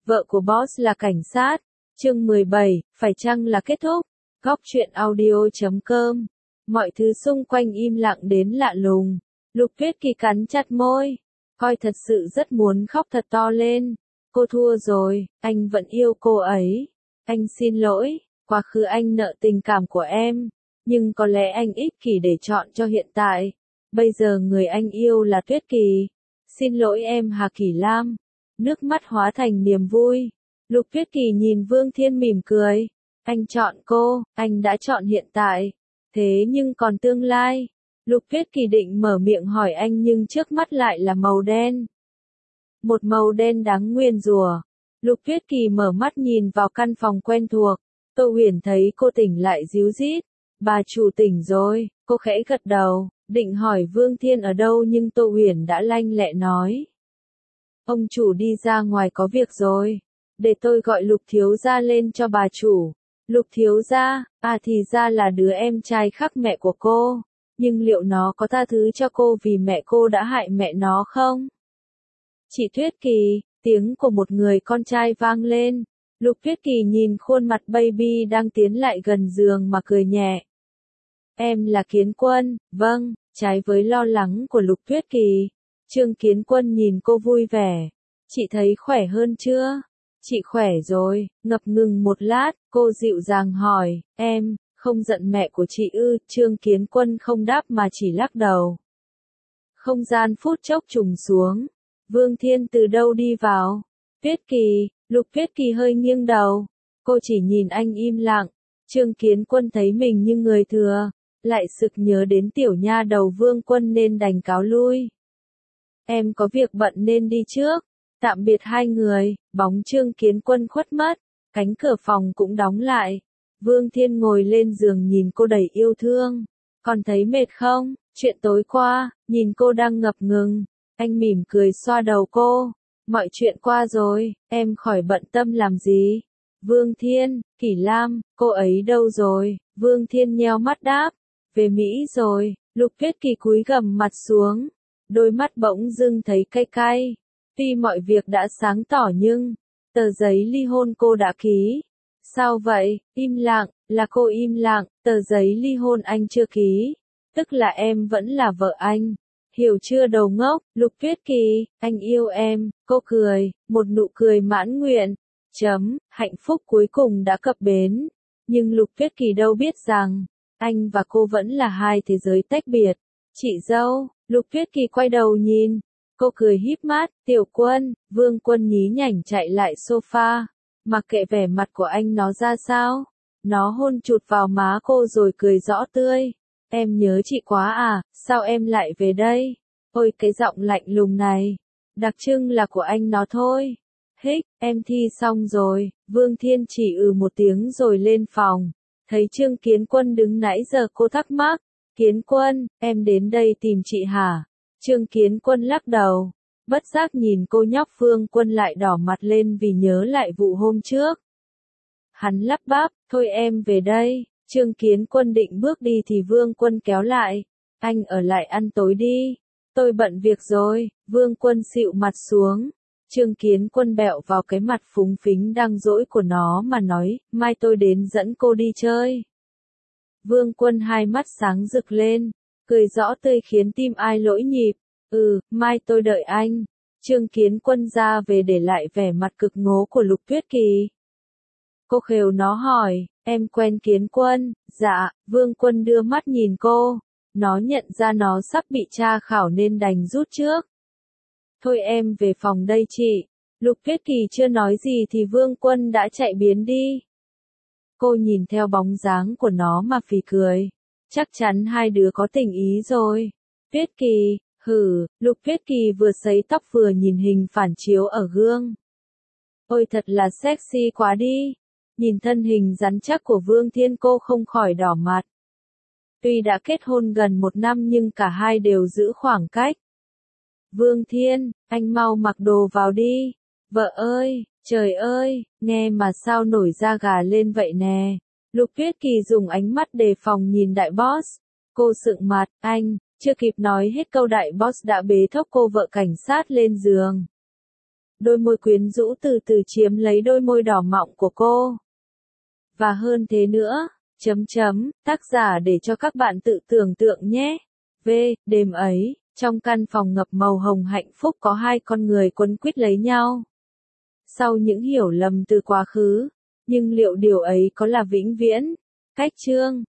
Vợ của boss là cảnh sát. Chương 17, phải chăng là kết thúc? Góc truyện audio.com. Mọi thứ xung quanh im lặng đến lạ lùng. Lục Tuyết Kỳ cắn chặt môi. Coi thật sự rất muốn khóc thật to lên. Cô thua rồi, anh vẫn yêu cô ấy. Anh xin lỗi, quá khứ anh nợ tình cảm của em. Nhưng có lẽ anh ích kỷ để chọn cho hiện tại. Bây giờ người anh yêu là Tuyết Kỳ. Xin lỗi em Hà Kỳ Lam. Nước mắt hóa thành niềm vui. Lục Tuyết Kỳ nhìn Vương Thiên mỉm cười. Anh chọn cô, anh đã chọn hiện tại. Thế nhưng còn tương lai? Lục Tuyết Kỳ định mở miệng hỏi anh nhưng trước mắt lại là màu đen. Một màu đen đáng nguyền rủa. Lục Tuyết Kỳ mở mắt nhìn vào căn phòng quen thuộc. Tô Huyền thấy cô tỉnh lại ríu rít. Bà chủ tỉnh rồi, cô khẽ gật đầu, định hỏi Vương Thiên ở đâu nhưng Tô Huyền đã lanh lẹ nói. Ông chủ đi ra ngoài có việc rồi. Để tôi gọi Lục thiếu gia lên cho bà chủ. Lục thiếu gia, thì ra là đứa em trai khác mẹ của cô. Nhưng liệu nó có tha thứ cho cô vì mẹ cô đã hại mẹ nó không? Chị Tuyết Kỳ, tiếng của một người con trai vang lên. Lục Tuyết Kỳ nhìn khuôn mặt baby đang tiến lại gần giường mà cười nhẹ. Em là Kiến Quân, vâng, trái với lo lắng của Lục Tuyết Kỳ. Trương Kiến Quân nhìn cô vui vẻ. Chị thấy khỏe hơn chưa? Chị khỏe rồi, ngập ngừng một lát, cô dịu dàng hỏi, em, không giận mẹ của chị ư? Trương Kiến Quân không đáp mà chỉ lắc đầu. Không gian phút chốc trùng xuống. Vương Thiên từ đâu đi vào? Tuyết Kỳ, Lục Tuyết Kỳ hơi nghiêng đầu. Cô chỉ nhìn anh im lặng. Trương Kiến Quân thấy mình như người thừa. Lại sực nhớ đến tiểu nha đầu Vương Quân nên đành cáo lui. Em có việc bận nên đi trước. Tạm biệt hai người, bóng Trương Kiến Quân khuất mất. Cánh cửa phòng cũng đóng lại. Vương Thiên ngồi lên giường nhìn cô đầy yêu thương. Còn thấy mệt không? Chuyện tối qua, nhìn cô đang ngập ngừng. Anh mỉm cười xoa đầu cô. Mọi chuyện qua rồi, em khỏi bận tâm làm gì. Vương Thiên, Kỷ Lam, cô ấy đâu rồi? Vương Thiên nheo mắt đáp. Về Mỹ rồi. Lục Tuyết Kỳ cúi gằm mặt xuống. Đôi mắt bỗng dưng thấy cay cay. Tuy mọi việc đã sáng tỏ nhưng, tờ giấy ly hôn cô đã ký. Sao vậy? Im lặng, là cô im lặng, tờ giấy ly hôn anh chưa ký. Tức là em vẫn là vợ anh. Hiểu chưa đầu ngốc? Lục Tuyết Kỳ, anh yêu em. Cô cười, một nụ cười mãn nguyện. Hạnh phúc cuối cùng đã cập bến. Nhưng Lục Tuyết Kỳ đâu biết rằng, anh và cô vẫn là hai thế giới tách biệt. Chị dâu, Lục Tuyết Kỳ quay đầu nhìn. Cô cười híp mắt, Tiểu Quân, Vương Quân nhí nhảnh chạy lại sofa. Mặc kệ vẻ mặt của anh nó ra sao. Nó hôn chụt vào má cô rồi cười rõ tươi. Em nhớ chị quá à, sao em lại về đây? Ôi cái giọng lạnh lùng này. Đặc trưng là của anh nó thôi. Hích, em thi xong rồi. Vương Thiên chỉ một tiếng rồi lên phòng. Thấy Trương Kiến Quân đứng nãy giờ cô thắc mắc. Kiến Quân, em đến đây tìm chị hả? Trương Kiến Quân lắc đầu. Bất giác nhìn cô nhóc Vương Quân lại đỏ mặt lên vì nhớ lại vụ hôm trước. Hắn lắp bắp, thôi em về đây. Trương Kiến Quân định bước đi thì Vương Quân kéo lại. Anh ở lại ăn tối đi. Tôi bận việc rồi. Vương Quân xịu mặt xuống. Trương Kiến Quân bẹo vào cái mặt phúng phính đang dỗi của nó mà nói, mai tôi đến dẫn cô đi chơi. Vương Quân hai mắt sáng rực lên, cười rõ tươi khiến tim ai lỗi nhịp. Mai tôi đợi anh. Trương Kiến Quân ra về để lại vẻ mặt cực ngố của Lục Tuyết Kỳ. Cô khều nó hỏi, em quen Kiến Quân? Dạ, Vương Quân đưa mắt nhìn cô. Nó nhận ra nó sắp bị tra khảo nên đành rút trước. Thôi em về phòng đây chị. Lục Tuyết Kỳ chưa nói gì thì Vương Quân đã chạy biến đi. Cô nhìn theo bóng dáng của nó mà phì cười. Chắc chắn hai đứa có tình ý rồi. Tuyết Kỳ, Lục Tuyết Kỳ vừa sấy tóc vừa nhìn hình phản chiếu ở gương. Ôi thật là sexy quá đi. Nhìn thân hình rắn chắc của Vương Thiên cô không khỏi đỏ mặt. Tuy đã kết hôn gần 1 năm nhưng cả hai đều giữ khoảng cách. Vương Thiên, anh mau mặc đồ vào đi. Vợ ơi, trời ơi, nghe mà sao nổi da gà lên vậy nè. Lục Tuyết Kỳ dùng ánh mắt đề phòng nhìn đại boss. Cô sượng mặt, anh, chưa kịp nói hết câu đại boss đã bế thốc cô vợ cảnh sát lên giường. đôi môi quyến rũ từ từ chiếm lấy đôi môi đỏ mọng của cô. Và hơn thế nữa, tác giả để cho các bạn tự tưởng tượng nhé. Đêm ấy, trong căn phòng ngập màu hồng hạnh phúc có hai con người quấn quýt lấy nhau. Sau những hiểu lầm từ quá khứ, nhưng liệu điều ấy có là vĩnh viễn? Cách chương